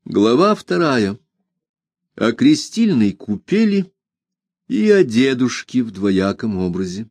Глава 2. О крестильной купели и о дедушке в двояком образе.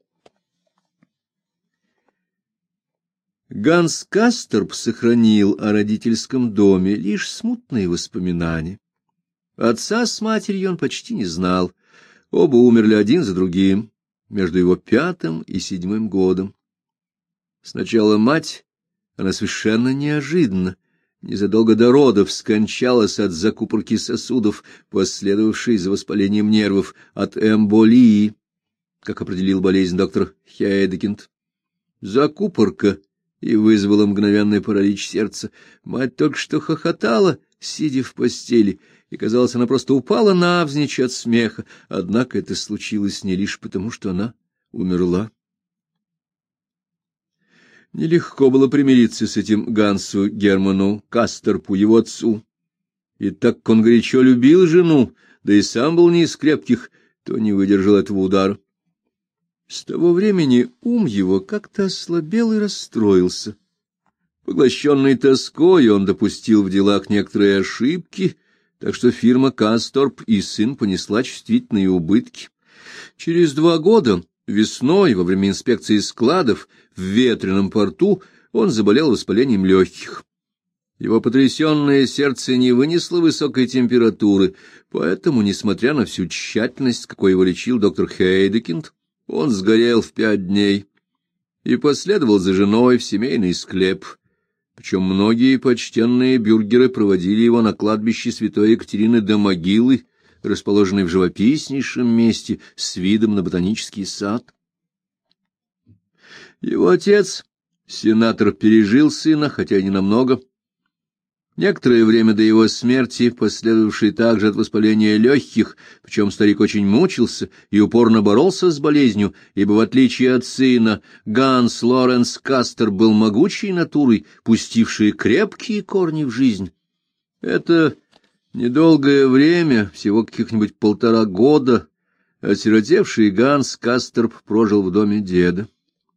Ганс Касторп сохранил о родительском доме лишь смутные воспоминания. Отца с матерью он почти не знал. Оба умерли один за другим, между его 5-м и 7-м годом. Сначала мать, она совершенно неожиданно, незадолго до родов, скончалась от закупорки сосудов, последовавшей за воспалением нервов, от эмболии, как определил болезнь доктор Хейдекинд. Закупорка и вызвала мгновенный паралич сердца. Мать только что хохотала, сидя в постели, и, казалось, она просто упала навзничь от смеха, однако это случилось не лишь потому, что она умерла. Нелегко было примириться с этим Гансу Герману Касторпу, его отцу. И так как он горячо любил жену, да и сам был не из крепких, то не выдержал этого удара. С того времени ум его как-то ослабел и расстроился. Поглощенный тоской, он допустил в делах некоторые ошибки, так что фирма Касторп и сын понесла чувствительные убытки. Через 2 года, весной, во время инспекции складов в Ветреном порту, он заболел воспалением легких. Его потрясенное сердце не вынесло высокой температуры, поэтому, несмотря на всю тщательность, какой его лечил доктор Хейдекинд, он сгорел в 5 дней и последовал за женой в семейный склеп. Причем многие почтенные бюргеры проводили его на кладбище святой Екатерины до могилы, расположенной в живописнейшем месте с видом на ботанический сад. Его отец, сенатор, пережил сына, хотя и ненамного. Некоторое время до его смерти, последовавшей также от воспаления легких, причем старик очень мучился и упорно боролся с болезнью, ибо, в отличие от сына, Ганс Лоренц Кастер был могучей натурой, пустившей крепкие корни в жизнь. Это недолгое время, всего каких-нибудь 1,5 года, осиротевший Ганс Касторп прожил в доме деда.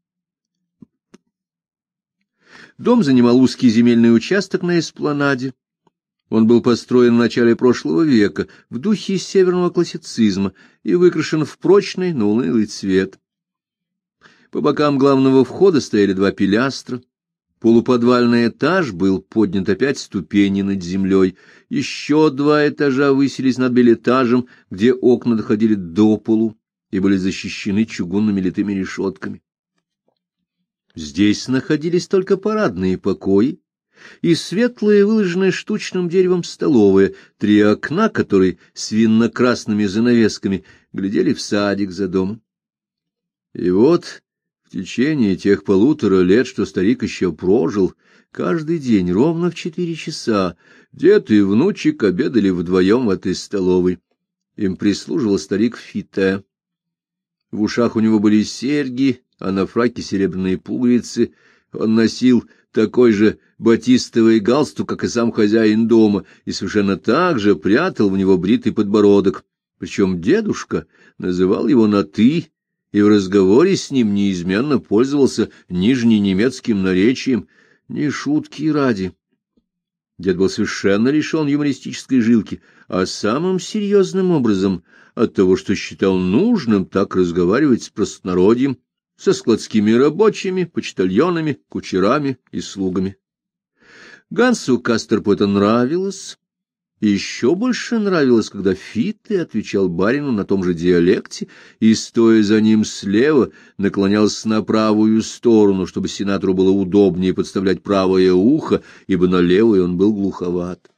Дом занимал узкий земельный участок на эспланаде. Он был построен в начале прошлого века в духе северного классицизма и выкрашен в прочный, но унылый цвет. По бокам главного входа стояли 2 пилястра. Полуподвальный этаж был поднят опять ступени над землей. Еще 2 этажа высились над бельэтажем, где окна доходили до полу и были защищены чугунными литыми решетками. Здесь находились только парадные покои и светлая, выложенная штучным деревом столовая, 3 окна, которые с винно-красными занавесками глядели в садик за домом. И вот в течение тех 1,5 лет, что старик еще прожил, каждый день ровно в 4 часа дед и внучек обедали вдвоем в этой столовой. Им прислуживал старик Фите. В ушах у него были серьги, а на фраке серебряные пуговицы. Он носил такой же батистовый галстук, как и сам хозяин дома, и совершенно так же прятал в него бритый подбородок. Причем дедушка называл его на «ты», и в разговоре с ним неизменно пользовался нижненемецким наречием, не шутки ради. Дед был совершенно лишен юмористической жилки, а самым серьезным образом от того, что считал нужным так разговаривать с простонародьем, со складскими рабочими, почтальонами, кучерами и слугами. Гансу Касторпу это нравилось, и еще больше нравилось, когда Фите отвечал барину на том же диалекте и, стоя за ним слева, наклонялся на правую сторону, чтобы сенатору было удобнее подставлять правое ухо, ибо на левое он был глуховат.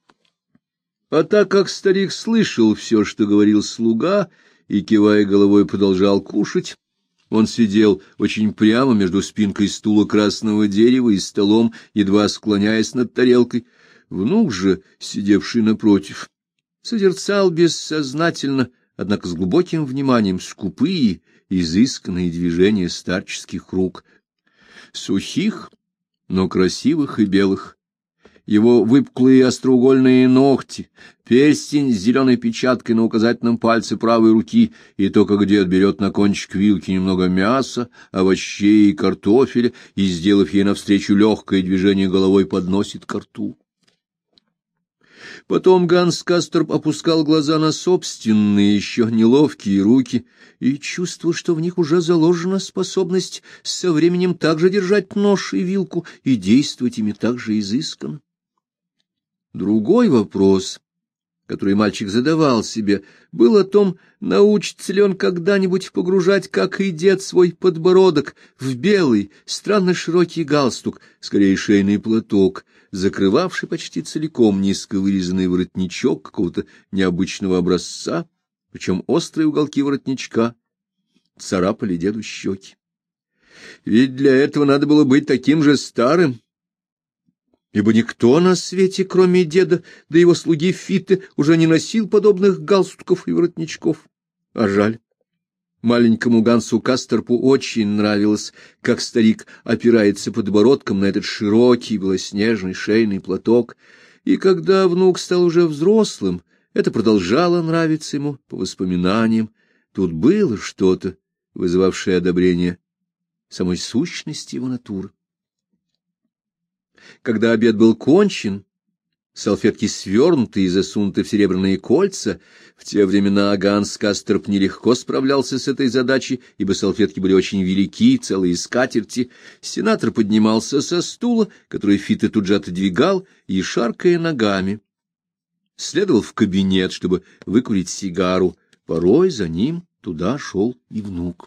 А так как старик слышал все, что говорил слуга, и, кивая головой, продолжал кушать, он сидел очень прямо между спинкой стула красного дерева и столом, едва склоняясь над тарелкой. Внук же, сидевший напротив, созерцал бессознательно, однако с глубоким вниманием, скупые, изысканные движения старческих рук, сухих, но красивых и белых. Его выпуклые остроугольные ногти, перстень с зеленой печаткой на указательном пальце правой руки, и то, как дед берет на кончик вилки немного мяса, овощей и картофеля, и, сделав ей навстречу легкое движение головой, подносит ко рту. Потом Ганс Касторп опускал глаза на собственные, еще неловкие руки и чувствовал, что в них уже заложена способность со временем также держать нож и вилку и действовать ими так же изысканно. Другой вопрос, который мальчик задавал себе, был о том, научится ли он когда-нибудь погружать, как и дед, свой подбородок в белый, странно широкий галстук, скорее шейный платок, закрывавший почти целиком низко вырезанный воротничок какого-то необычного образца, причем острые уголки воротничка царапали деду щеки. Ведь для этого надо было быть таким же старым, ибо никто на свете, кроме деда, да его слуги Фиты, уже не носил подобных галстуков и воротничков. А жаль. Маленькому Гансу Касторпу очень нравилось, как старик опирается подбородком на этот широкий белоснежный шейный платок, и когда внук стал уже взрослым, это продолжало нравиться ему по воспоминаниям. Тут было что-то, вызывавшее одобрение самой сущности его натуры. Когда обед был кончен, салфетки свернуты и засунуты в серебряные кольца, в те времена Ганс Касторп нелегко справлялся с этой задачей, ибо салфетки были очень велики, целые скатерти, сенатор поднимался со стула, который Фита тут же отодвигал, и, шаркая ногами, следовал в кабинет, чтобы выкурить сигару. Порой за ним туда шел и внук.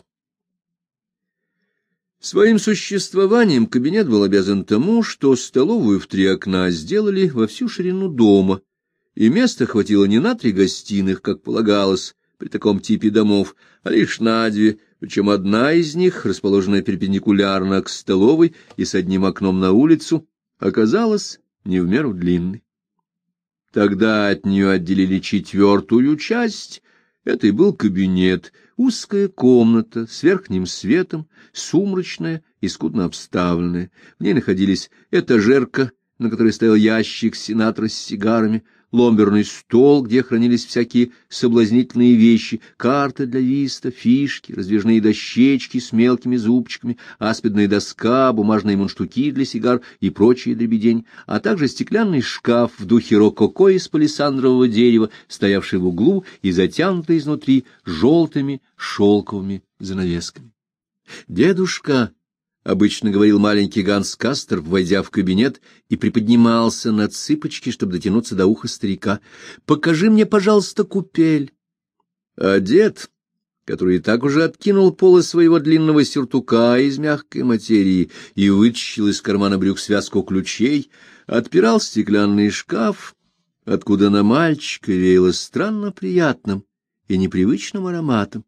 Своим существованием кабинет был обязан тому, что столовую в 3 окна сделали во всю ширину дома, и места хватило не на 3 гостиных, как полагалось при таком типе домов, а лишь на 2, причем одна из них, расположенная перпендикулярно к столовой и с одним окном на улицу, оказалась не в меру длинной. Тогда от нее отделили 4-ю часть. Это и был кабинет, узкая комната с верхним светом, сумрачная и скудно обставленная. В ней находились этажерка, на которой стоял ящик сенатора с сигарами, ломберный стол, где хранились всякие соблазнительные вещи, карты для виста, фишки, раздвижные дощечки с мелкими зубчиками, аспидная доска, бумажные мундштуки для сигар и прочие дребедень, а также стеклянный шкаф в духе рококо из палисандрового дерева, стоявший в углу и затянутый изнутри желтыми шелковыми занавесками. «Дедушка», — обычно говорил маленький Ганс Касторп, войдя в кабинет, и приподнимался на цыпочки, чтобы дотянуться до уха старика, — «покажи мне, пожалуйста, купель». А дед, который и так уже откинул полы своего длинного сюртука из мягкой материи и вытащил из кармана брюк связку ключей, отпирал стеклянный шкаф, откуда на мальчика веяло странно приятным и непривычным ароматом.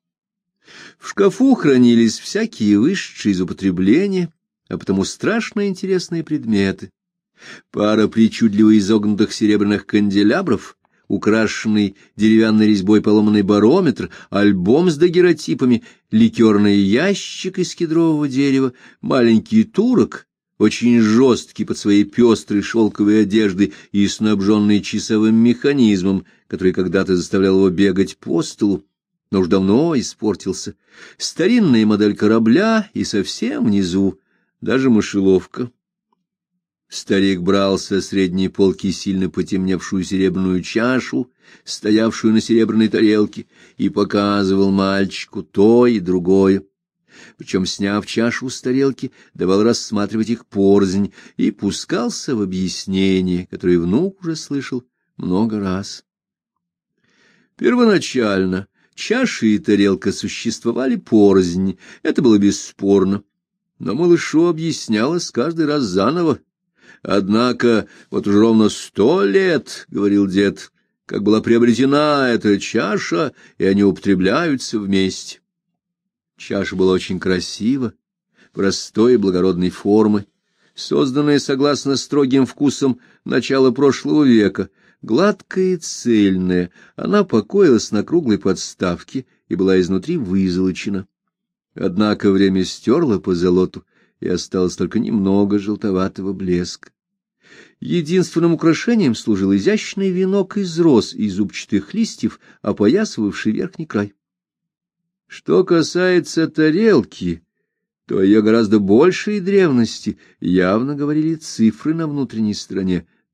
В шкафу хранились всякие вышедшие из употребления, а потому страшно интересные предметы. Пара причудливо изогнутых серебряных канделябров, украшенный деревянной резьбой поломанный барометр, альбом с дагеротипами, ликерный ящик из кедрового дерева, маленький турок, очень жесткий под своей пестрой шелковой одеждой и снабженный часовым механизмом, который когда-то заставлял его бегать по столу, но уж давно испортился, старинная модель корабля и совсем внизу даже мышеловка. Старик брал со средней полки сильно потемневшую серебряную чашу, стоявшую на серебряной тарелке, и показывал мальчику то и другое. Причем, сняв чашу с тарелки, давал рассматривать их порознь и пускался в объяснение, которое внук уже слышал много раз. Первоначально чаша и тарелка существовали порознь, это было бесспорно, но малышу объяснялось каждый раз заново. Однако вот уже ровно 100 лет, — говорил дед, — как была приобретена эта чаша, и они употребляются вместе. Чаша была очень красива, простой и благородной формы, созданная согласно строгим вкусам начала прошлого века. Гладкая и цельная, она покоилась на круглой подставке и была изнутри вызолочена. Однако время стерло позолоту, и осталось только немного желтоватого блеска. Единственным украшением служил изящный венок из роз и зубчатых листьев, опоясывавший верхний край. Что касается тарелки, то о ее гораздо большей древности явно говорили цифры на внутренней стороне.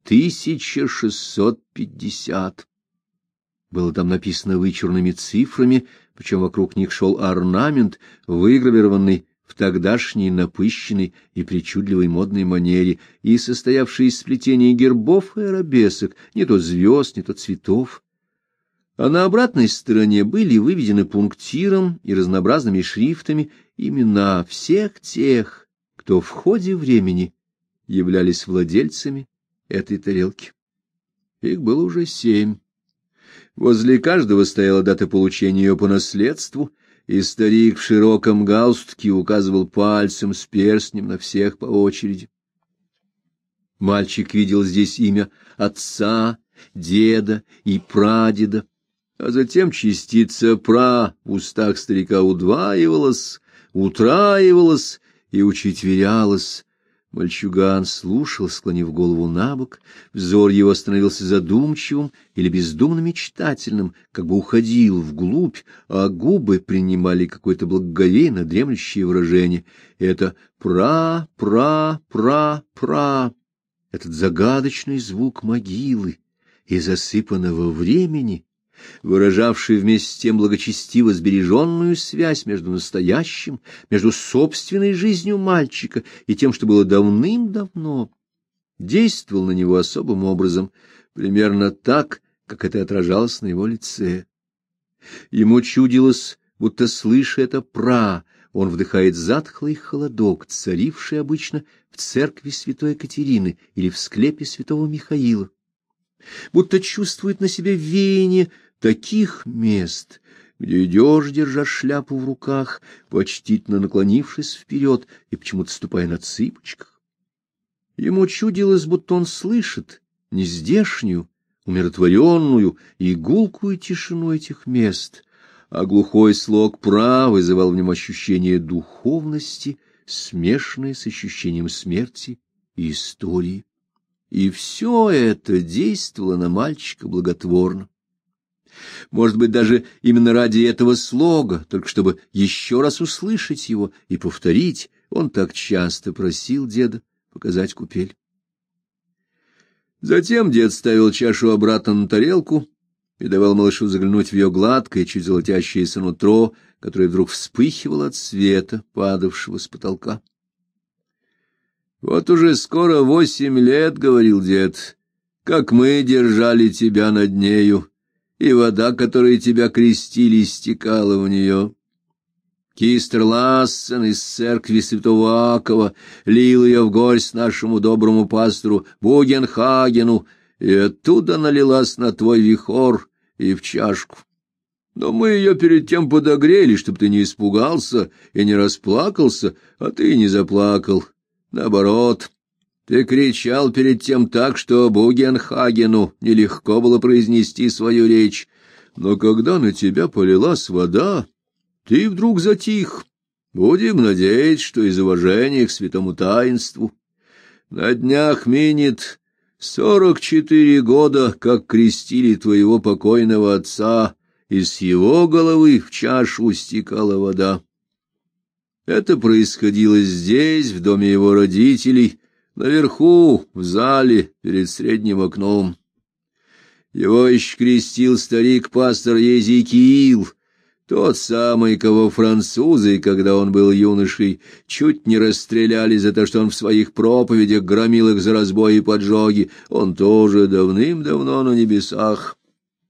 1650. Было там написано вычурными цифрами, причем вокруг них шел орнамент, выгравированный в тогдашней напыщенной и причудливой модной манере и состоявший из сплетения гербов и арабесок, не то звезд, не то цветов. А на обратной стороне были выведены пунктиром и разнообразными шрифтами имена всех тех, кто в ходе времени являлись владельцами этой тарелки. Их было уже 7. Возле каждого стояла дата получения ее по наследству, и старик в широком галстуке указывал пальцем с перстнем на всех по очереди. Мальчик видел здесь имя отца, деда и прадеда, а затем частица «пра» в устах старика удваивалась, утраивалась и учетверялась. Мальчуган слушал, склонив голову набок, взор его становился задумчивым или бездумно мечтательным, как бы уходил вглубь, а губы принимали какое-то благоговейно дремлющее выражение. Это «пра-пра-пра-пра», этот загадочный звук могилы и засыпанного времени, выражавший вместе с тем благочестиво сбереженную связь между настоящим, между собственной жизнью мальчика и тем, что было давным-давно, действовал на него особым образом, примерно так, как это отражалось на его лице. Ему чудилось, будто, слыша это «пра», он вдыхает затхлый холодок, царивший обычно в церкви святой Екатерины или в склепе святого Михаила, будто чувствует на себе веяние таких мест, где идешь, держа шляпу в руках, почтительно наклонившись вперед и почему-то ступая на цыпочках. Ему чудилось, будто он слышит нездешнюю, умиротворенную и гулкую тишину этих мест, а глухой слог «пра» вызывал в нем ощущение духовности, смешанное с ощущением смерти и истории. И все это действовало на мальчика благотворно. Может быть, даже именно ради этого слога, только чтобы еще раз услышать его и повторить, он так часто просил деда показать купель. Затем дед ставил чашу обратно на тарелку и давал малышу заглянуть в ее гладкое, чуть золотящееся нутро, которое вдруг вспыхивало от света, падавшего с потолка. «Вот уже скоро 8 лет, — говорил дед, — как мы держали тебя над нею, и вода, которой тебя крестили, стекала в нее. Кистер Лассен из церкви святого Акова лил ее в горсть нашему доброму пастору Бугенхагену, и оттуда налилась на твой вихор и в чашку. Но мы ее перед тем подогрели, чтобы ты не испугался и не расплакался, а ты не заплакал. Наоборот, ты кричал перед тем так, что Бугенхагену нелегко было произнести свою речь, но когда на тебя полилась вода, ты вдруг затих. Будем надеяться, что из уважения к святому таинству. На днях минет 44 года, как крестили твоего покойного отца, и с его головы в чашу стекала вода. Это происходило здесь, в доме его родителей, наверху, в зале, перед средним окном. Его еще крестил старик-пастор Езекиил, тот самый, кого французы, когда он был юношей, чуть не расстреляли за то, что он в своих проповедях громил их за разбой и поджоги. Он тоже давным-давно на небесах.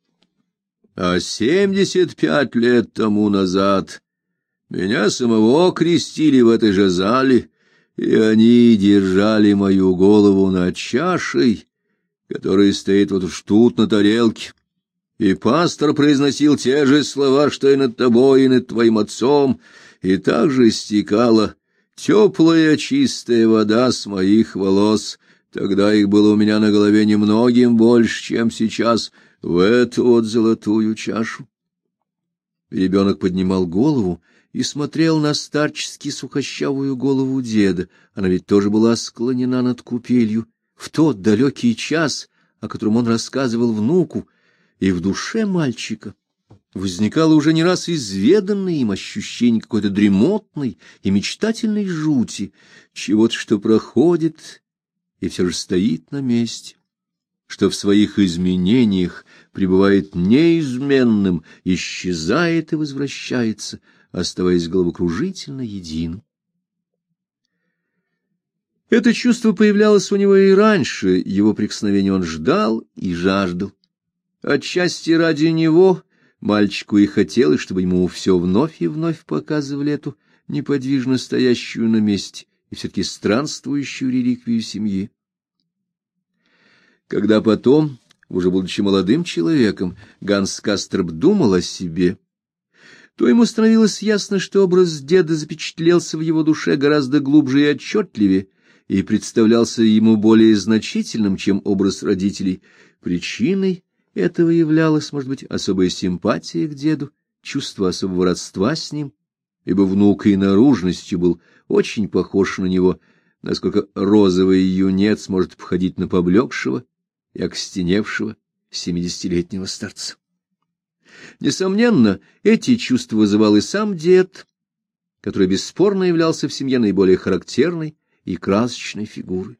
А 75 лет тому назад меня самого крестили в этой же зале, и они держали мою голову над чашей, которая стоит вот уж тут на тарелке. И пастор произносил те же слова, что и над тобой, и над твоим отцом, и также стекала теплая чистая вода с моих волос. Тогда их было у меня на голове немногим больше, чем сейчас, в эту вот золотую чашу. Ребенок поднимал голову и смотрел на старчески сухощавую голову деда. Она ведь тоже была склонена над купелью в тот далекий час, о котором он рассказывал внуку, и в душе мальчика возникало уже не раз изведанное им ощущение какой-то дремотной и мечтательной жути, чего-то, что проходит и все же стоит на месте, что в своих изменениях пребывает неизменным, исчезает и возвращается, оставаясь головокружительно единым. Это чувство появлялось у него и раньше, его прикосновения он ждал и жаждал. Отчасти ради него мальчику и хотелось, чтобы ему все вновь и вновь показывали эту неподвижно стоящую на месте и все-таки странствующую реликвию семьи. Когда потом, уже будучи молодым человеком, Ганс Касторп думал о себе, то ему становилось ясно, что образ деда запечатлелся в его душе гораздо глубже и отчетливее, и представлялся ему более значительным, чем образ родителей. Причиной этого являлась, может быть, особая симпатия к деду, чувство особого родства с ним, ибо внук и наружностью был очень похож на него, насколько розовый юнец может походить на поблекшего и окостеневшего 70-летнего старца. Несомненно, эти чувства вызывал и сам дед, который бесспорно являлся в семье наиболее характерной и красочной фигурой.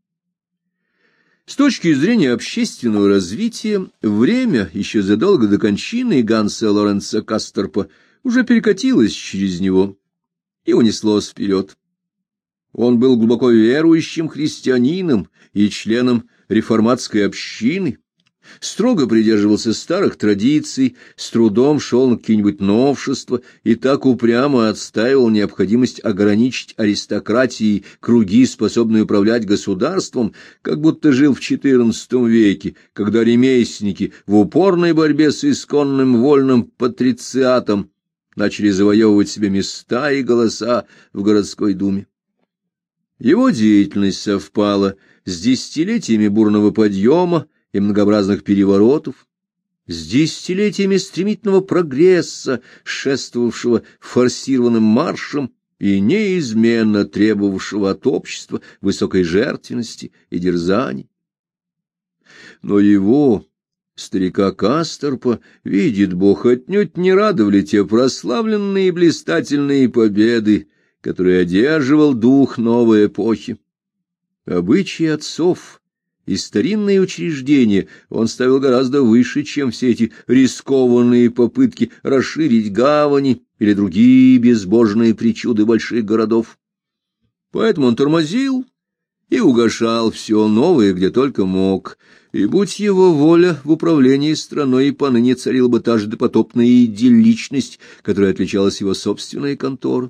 С точки зрения общественного развития, время, еще задолго до кончины Ганса Лоренца Касторпа, уже перекатилось через него и унеслось вперед. Он был глубоко верующим христианином и членом реформатской общины, строго придерживался старых традиций, с трудом шел на какие-нибудь новшества и так упрямо отстаивал необходимость ограничить аристократией круги, способные управлять государством, как будто жил в XIV веке, когда ремесленники в упорной борьбе с исконным вольным патрициатом начали завоевывать себе места и голоса в городской думе. Его деятельность совпала с десятилетиями бурного подъема и многообразных переворотов, с десятилетиями стремительного прогресса, шествовавшего форсированным маршем и неизменно требовавшего от общества высокой жертвенности и дерзаний. Но его, старика Касторпа, видит Бог, отнюдь не радовали те прославленные и блистательные победы, которые одерживал дух новой эпохи. Обычаи отцов и старинные учреждения он ставил гораздо выше, чем все эти рискованные попытки расширить гавани или другие безбожные причуды больших городов. Поэтому он тормозил и угошал все новое, где только мог, и, будь его воля, в управлении страной и поныне царила бы та же допотопная идилличность, которой отличалась его собственная контора.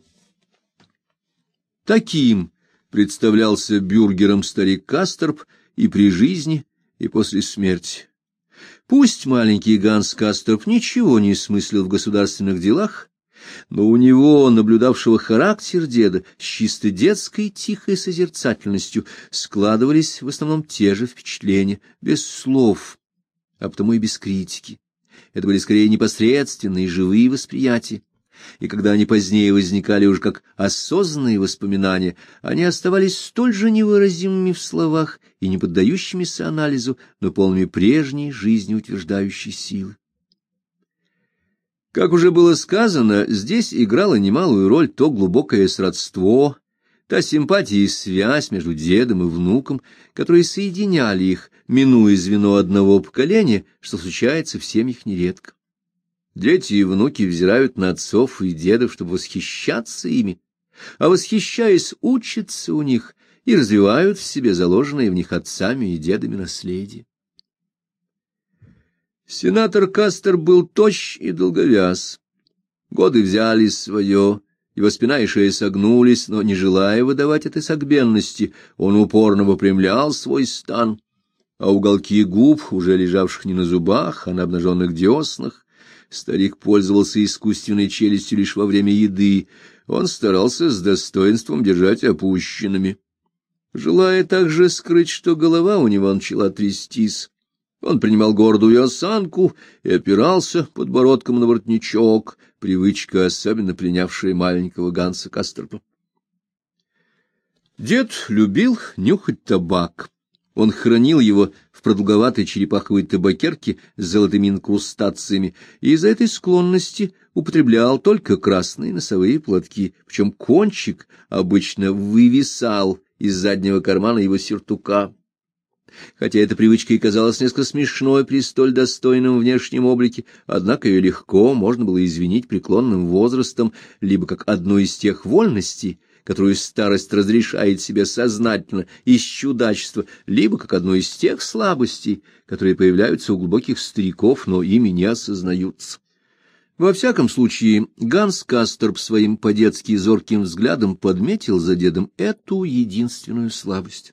Таким представлялся бюргером старик Касторп и при жизни, и после смерти. Пусть маленький Ганс Касторп ничего не смыслил в государственных делах, но у него, наблюдавшего характер деда, с чисто детской тихой созерцательностью складывались в основном те же впечатления, без слов, а потому и без критики. Это были скорее непосредственные живые восприятия. И когда они позднее возникали уже как осознанные воспоминания, они оставались столь же невыразимыми в словах и не поддающимися анализу, но полными прежней жизнеутверждающей силы. Как уже было сказано, здесь играло немалую роль то глубокое сродство, та симпатия и связь между дедом и внуком, которые соединяли их, минуя звено одного поколения, что случается в семьях нередко. Дети и внуки взирают на отцов и дедов, чтобы восхищаться ими, а восхищаясь, учатся у них и развивают в себе заложенное в них отцами и дедами наследие. Сенатор Касторп был тощ и долговяз. Годы взяли свое, его спина и шея согнулись, но, не желая выдавать этой согбенности, он упорно выпрямлял свой стан, а уголки губ, уже лежавших не на зубах, а на обнаженных деснах, старик пользовался искусственной челюстью лишь во время еды, он старался с достоинством держать опущенными. Желая также скрыть, что голова у него начала трястись, он принимал гордую осанку и опирался подбородком на воротничок, привычка, особенно пленявшая маленького Ганса Касторпа. Дед любил нюхать табак. Он хранил его в продолговатой черепаховой табакерке с золотыми инкрустациями и из-за этой склонности употреблял только красные носовые платки, причем кончик обычно вывисал из заднего кармана его сюртука. Хотя эта привычка и казалась несколько смешной при столь достойном внешнем облике, однако ее легко можно было извинить преклонным возрастом, либо как одну из тех вольностей, которую старость разрешает себе сознательно из чудачества, либо как одну из тех слабостей, которые появляются у глубоких стариков, но ими не осознаются. Во всяком случае, Ганс Касторп своим по-детски зорким взглядом подметил за дедом эту единственную слабость.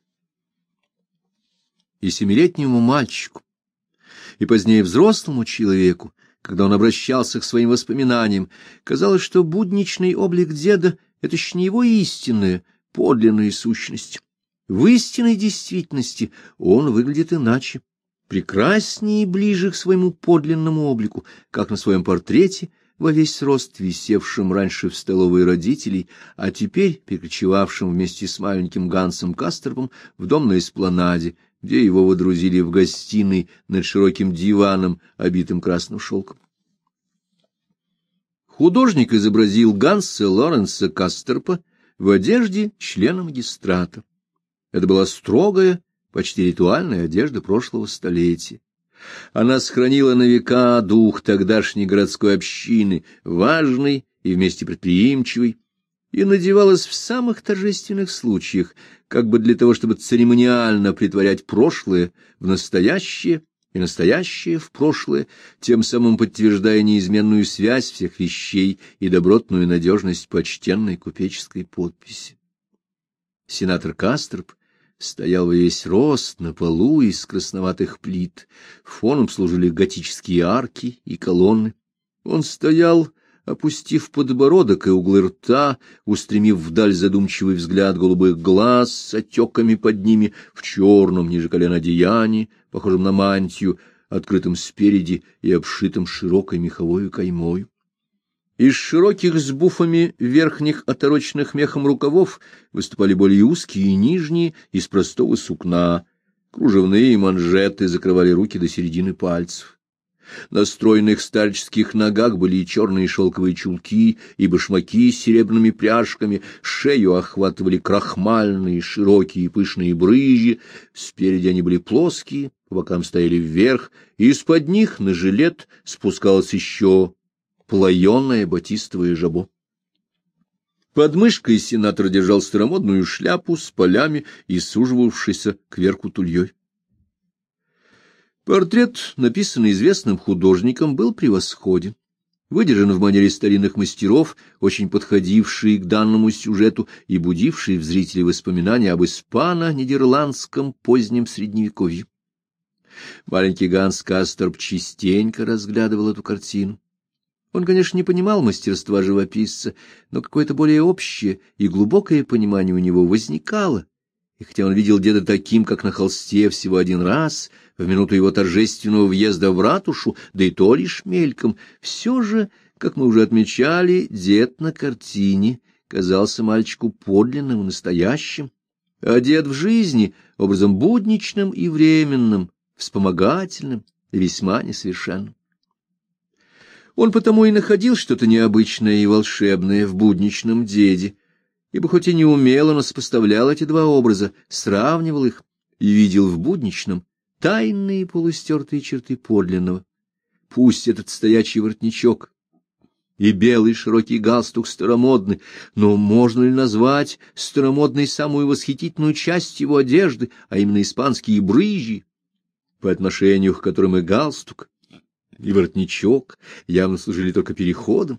И 7-летнему мальчику, и позднее взрослому человеку, когда он обращался к своим воспоминаниям, казалось, что будничный облик деда — это еще не его истинная, подлинная сущность. В истинной действительности он выглядит иначе, прекраснее и ближе к своему подлинному облику, как на своем портрете во весь рост, висевшем раньше в столовой родителей, а теперь перекочевавшем вместе с маленьким Гансом Касторпом в дом на эспланаде, где его водрузили в гостиной над широким диваном, обитым красным шелком. Художник изобразил Ганса Лоренса Касторпа в одежде члена магистрата. Это была строгая, почти ритуальная одежда прошлого столетия. Она сохранила на века дух тогдашней городской общины, важный и вместе предприимчивый, и надевалась в самых торжественных случаях, как бы для того, чтобы церемониально претворять прошлое в настоящее и настоящее в прошлое, тем самым подтверждая неизменную связь всех вещей и добротную надежность почтенной купеческой подписи. Сенатор Касторп стоял во весь рост на полу из красноватых плит, фоном служили готические арки и колонны. Он стоял, опустив подбородок и углы рта, устремив вдаль задумчивый взгляд голубых глаз с отеками под ними, в черном ниже колен одеянии, похожем на мантию, открытым спереди и обшитым широкой меховой каймой. Из широких с буфами верхних отороченных мехом рукавов выступали более узкие и нижние из простого сукна. Кружевные манжеты закрывали руки до середины пальцев. На стройных старческих ногах были и черные шелковые чулки, и башмаки с серебряными пряжками, шею охватывали крахмальные, широкие и пышные брызги, спереди они были плоские, по бокам стояли вверх, и из-под них на жилет спускалось еще плоеное батистовое жабо. Под мышкой сенатор держал старомодную шляпу с полями и суживавшейся кверху тульей. Портрет, написанный известным художником, был превосходен, выдержан в манере старинных мастеров, очень подходивший к данному сюжету и будивший в зрителей воспоминания об испано-нидерландском позднем средневековье. Маленький Ганс Касторп частенько разглядывал эту картину. Он, конечно, не понимал мастерства живописца, но какое-то более общее и глубокое понимание у него возникало. И хотя он видел деда таким, как на холсте, всего один раз, в минуту его торжественного въезда в ратушу, да и то лишь мельком, все же, как мы уже отмечали, дед на картине казался мальчику подлинным и настоящим, а дед в жизни образом будничным и временным, вспомогательным и весьма несовершенным. Он потому и находил что-то необычное и волшебное в будничном деде, ибо хоть и не умело, но сопоставлял эти два образа, сравнивал их и видел в будничном тайные полустертые черты подлинного. Пусть этот стоячий воротничок и белый широкий галстук старомодны, но можно ли назвать старомодной самую восхитительную часть его одежды, а именно испанские брызги, по отношению к которым и галстук, и воротничок явно служили только переходом?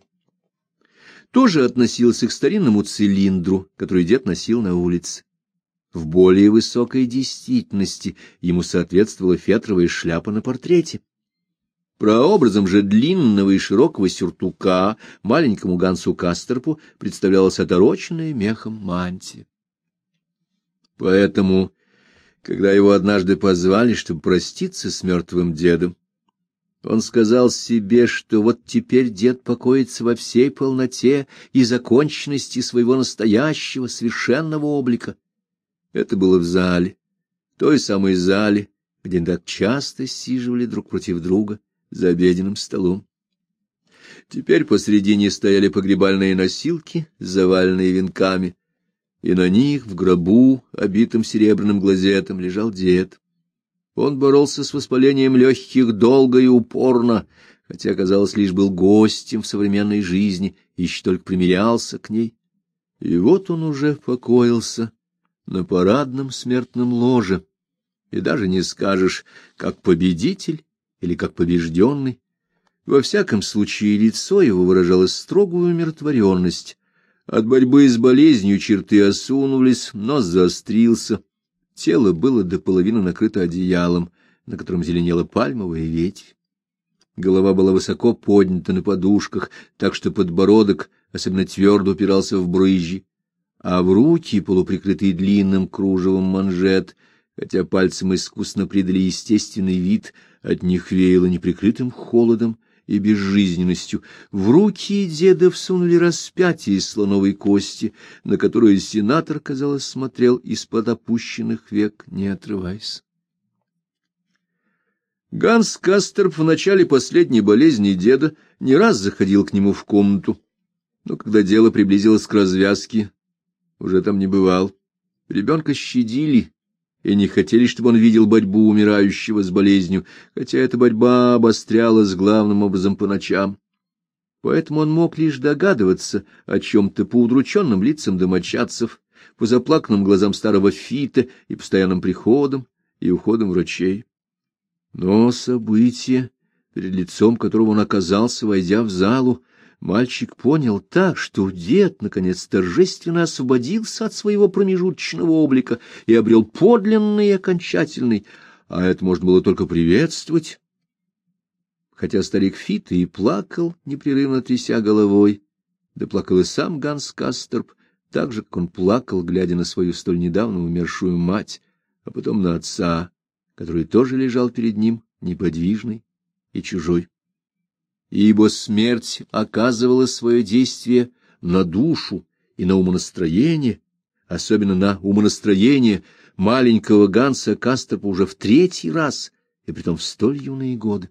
Тоже относился к старинному цилиндру, который дед носил на улице. В более высокой действительности ему соответствовала фетровая шляпа на портрете. Прообразом же длинного и широкого сюртука маленькому Гансу Касторпу представлялась отороченная мехом мантия. Поэтому, когда его однажды позвали, чтобы проститься с мертвым дедом, он сказал себе, что вот теперь дед покоится во всей полноте и законченности своего настоящего, совершенного облика. Это было в зале, той самой зале, где они так часто сиживали друг против друга за обеденным столом. Теперь посредине стояли погребальные носилки, заваленные венками, и на них в гробу, обитым серебряным глазетом, лежал дед. Он боролся с воспалением легких долго и упорно, хотя, казалось, лишь был гостем в современной жизни и еще только примирялся к ней. И вот он уже покоился на парадном смертном ложе, и даже не скажешь, как победитель или как побежденный. Во всяком случае, лицо его выражало строгую умиротворенность. От борьбы с болезнью черты осунулись, нос заострился, тело было до половины накрыто одеялом, на котором зеленела пальмовая ветвь. Голова была высоко поднята на подушках, так что подбородок особенно твердо упирался в брызжи, а в руки, полуприкрытые длинным кружевом манжет, хотя пальцем искусно придали естественный вид, от них веяло неприкрытым холодом и безжизненностью. В руки деда всунули распятие из слоновой кости, на которое сенатор, казалось, смотрел из-под опущенных век, не отрываясь. Ганс Касторп в начале последней болезни деда не раз заходил к нему в комнату, но когда дело приблизилось к развязке, уже там не бывал. Ребенка щадили и не хотели, чтобы он видел борьбу умирающего с болезнью, хотя эта борьба обострялась главным образом по ночам. Поэтому он мог лишь догадываться о чем-то по удрученным лицам домочадцев, по заплаканным глазам старого Фита и постоянным приходам и уходам врачей. Но событие, перед лицом которого он оказался, войдя в залу, мальчик понял так, что дед, наконец, торжественно освободился от своего промежуточного облика и обрел подлинный и окончательный, а это можно было только приветствовать. Хотя старик Фит и плакал, непрерывно тряся головой, да плакал и сам Ганс Касторп, так же, как он плакал, глядя на свою столь недавно умершую мать, а потом на отца, который тоже лежал перед ним, неподвижный и чужой. Ибо смерть оказывала свое действие на душу и на умонастроение, особенно на умонастроение маленького Ганса Касторпа уже в третий раз, и притом в столь юные годы.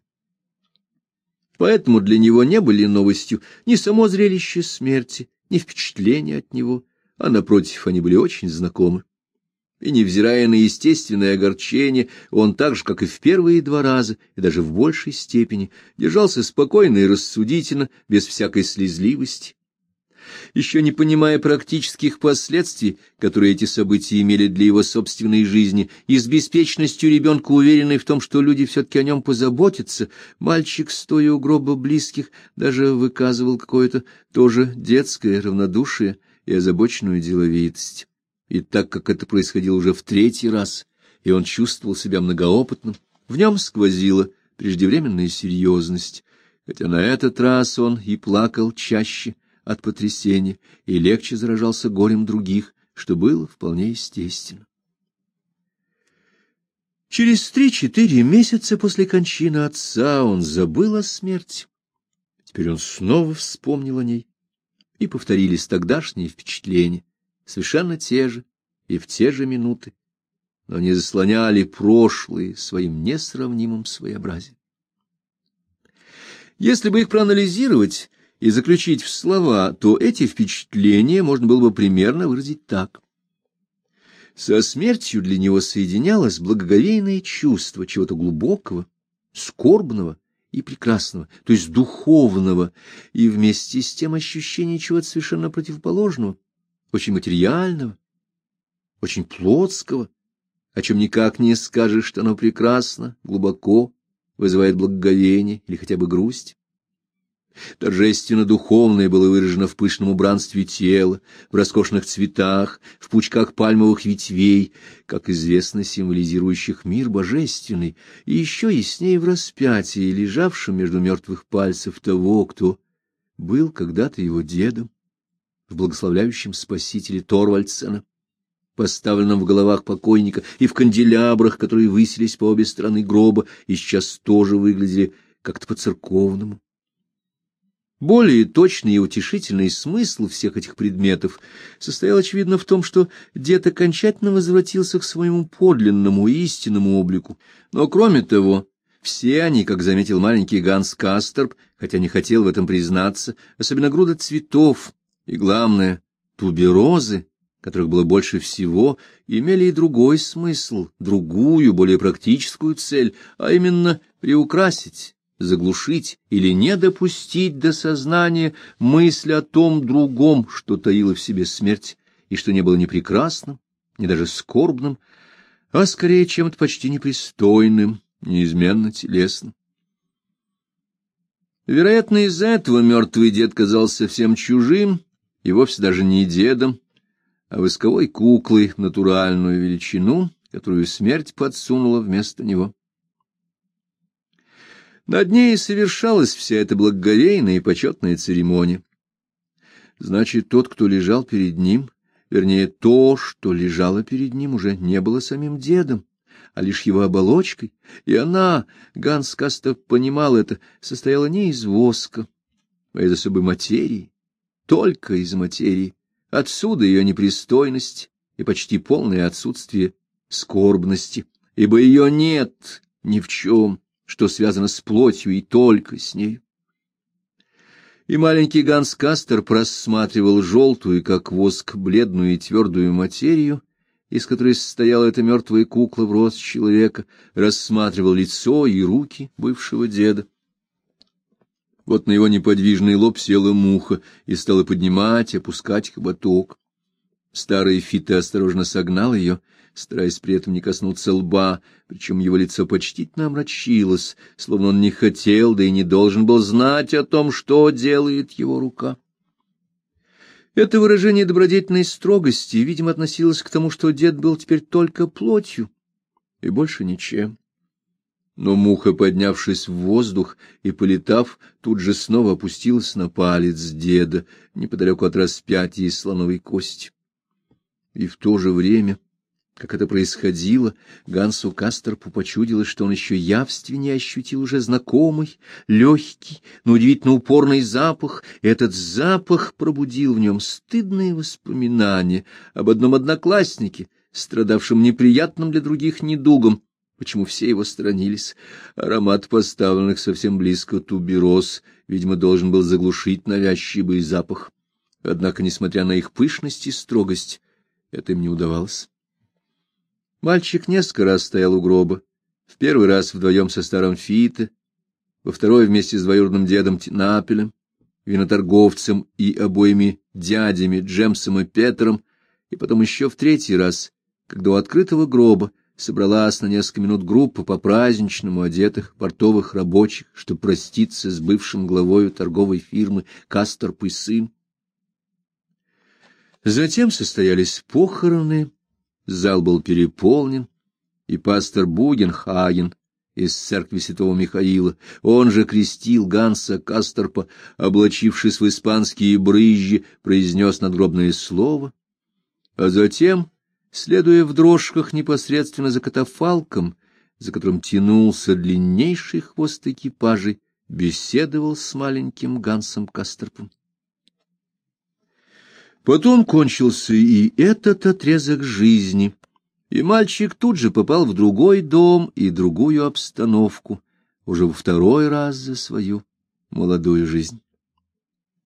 Поэтому для него не были новостью ни само зрелище смерти, ни впечатления от него, а, напротив, они были очень знакомы. И, невзирая на естественное огорчение, он так же, как и в первые два раза, и даже в большей степени, держался спокойно и рассудительно, без всякой слезливости. Еще не понимая практических последствий, которые эти события имели для его собственной жизни, и с беспечностью ребенка, уверенный в том, что люди все-таки о нем позаботятся, мальчик, стоя у гроба близких, даже выказывал какое-то тоже детское равнодушие и озабоченную деловитость. И так как это происходило уже в третий раз, и он чувствовал себя многоопытным, в нем сквозила преждевременная серьезность, хотя на этот раз он и плакал чаще от потрясения и легче заражался горем других, что было вполне естественно. Через 3-4 месяца после кончины отца он забыл о смерти. Теперь он снова вспомнил о ней, и повторились тогдашние впечатления, совершенно те же и в те же минуты, но они заслоняли прошлое своим несравнимым своеобразием. Если бы их проанализировать и заключить в слова, то эти впечатления можно было бы примерно выразить так. Со смертью для него соединялось благоговейное чувство чего-то глубокого, скорбного и прекрасного, то есть духовного, и вместе с тем ощущение чего-то совершенно противоположного, очень материального, очень плотского, о чем никак не скажешь, что оно прекрасно, глубоко, вызывает благоговение или хотя бы грусть. Торжественно-духовное было выражено в пышном убранстве тела, в роскошных цветах, в пучках пальмовых ветвей, как известно, символизирующих мир божественный, и еще яснее в распятии, лежавшем между мертвых пальцев того, кто был когда-то его дедом, в благословляющем Спасителе Торвальдсена, поставленном в головах покойника, и в канделябрах, которые высились по обе стороны гроба, и сейчас тоже выглядели как-то по-церковному. Более точный и утешительный смысл всех этих предметов состоял, очевидно, в том, что дед окончательно возвратился к своему подлинному и истинному облику. Но, кроме того, все они, как заметил маленький Ганс Касторп, хотя не хотел в этом признаться, особенно груда цветов и, главное, туберозы, которых было больше всего, имели и другой смысл, другую, более практическую цель, а именно приукрасить, заглушить или не допустить до сознания мысль о том другом, что таила в себе смерть, и что не было ни прекрасным, ни даже скорбным, а скорее чем-то почти непристойным, неизменно телесным. Вероятно, из-за этого мертвый дед казался совсем чужим, и вовсе даже не дедом, а восковой куклой в натуральную величину, которую смерть подсунула вместо него. Над ней совершалась вся эта благоговейная и почетная церемония. Значит, тот, кто лежал перед ним, вернее, то, что лежало перед ним, уже не было самим дедом, а лишь его оболочкой, и она, Ганс Касторп понимал это, состояла не из воска, а из особой материи, только из материи. Отсюда ее непристойность и почти полное отсутствие скорбности, ибо ее нет ни в чем, что связано с плотью и только с ней. И маленький Ганс Касторп рассматривал желтую, как воск, бледную и твердую материю, из которой состояла эта мертвая кукла в рост человека, рассматривал лицо и руки бывшего деда. Вот на его неподвижный лоб села муха и стала поднимать и опускать хоботок. Старый Фита осторожно согнал ее, стараясь при этом не коснуться лба, причем его лицо почтительно омрачилось, словно он не хотел, да и не должен был знать о том, что делает его рука. Это выражение добродетельной строгости, видимо, относилось к тому, что дед был теперь только плотью и больше ничем. Но муха, поднявшись в воздух и полетав, тут же снова опустилась на палец деда, неподалеку от распятия из слоновой кости. И в то же время, как это происходило, Гансу Касторпу почудилось, что он еще явственнее ощутил уже знакомый, легкий, но удивительно упорный запах, и этот запах пробудил в нем стыдные воспоминания об одном однокласснике, страдавшем неприятным для других недугом, почему все его сторонились. Аромат поставленных совсем близко тубероз, видимо, должен был заглушить навязчивый запах. Однако, несмотря на их пышность и строгость, это им не удавалось. Мальчик несколько раз стоял у гроба. В первый раз вдвоем со старым Фите, во второй вместе с двоюродным дедом Напелем, виноторговцем и обоими дядями Джемсом и Петером, и потом еще в третий раз, когда у открытого гроба собралась на несколько минут группа по-праздничному одетых портовых рабочих, чтобы проститься с бывшим главою торговой фирмы Касторп и сын. Затем состоялись похороны, зал был переполнен, и пастор Бугенхаген из церкви святого Михаила, он же крестил Ганса Касторпа, облачившись в испанские брызжи, произнес надгробное слово, а затем, следуя в дрожках непосредственно за катафалком, за которым тянулся длиннейший хвост экипажей, беседовал с маленьким Гансом Касторпом. Потом кончился и этот отрезок жизни, и мальчик тут же попал в другой дом и другую обстановку, уже во второй раз за свою молодую жизнь.